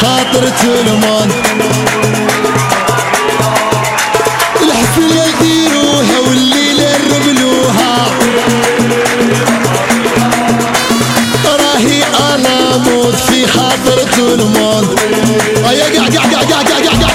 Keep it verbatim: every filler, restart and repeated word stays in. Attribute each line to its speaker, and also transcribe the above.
Speaker 1: خاطر تلمون. الحفلة ديروها والليلة نرملوها، راهي أنا موت في خاطر تلمون. يا قع قع قع قع قع قع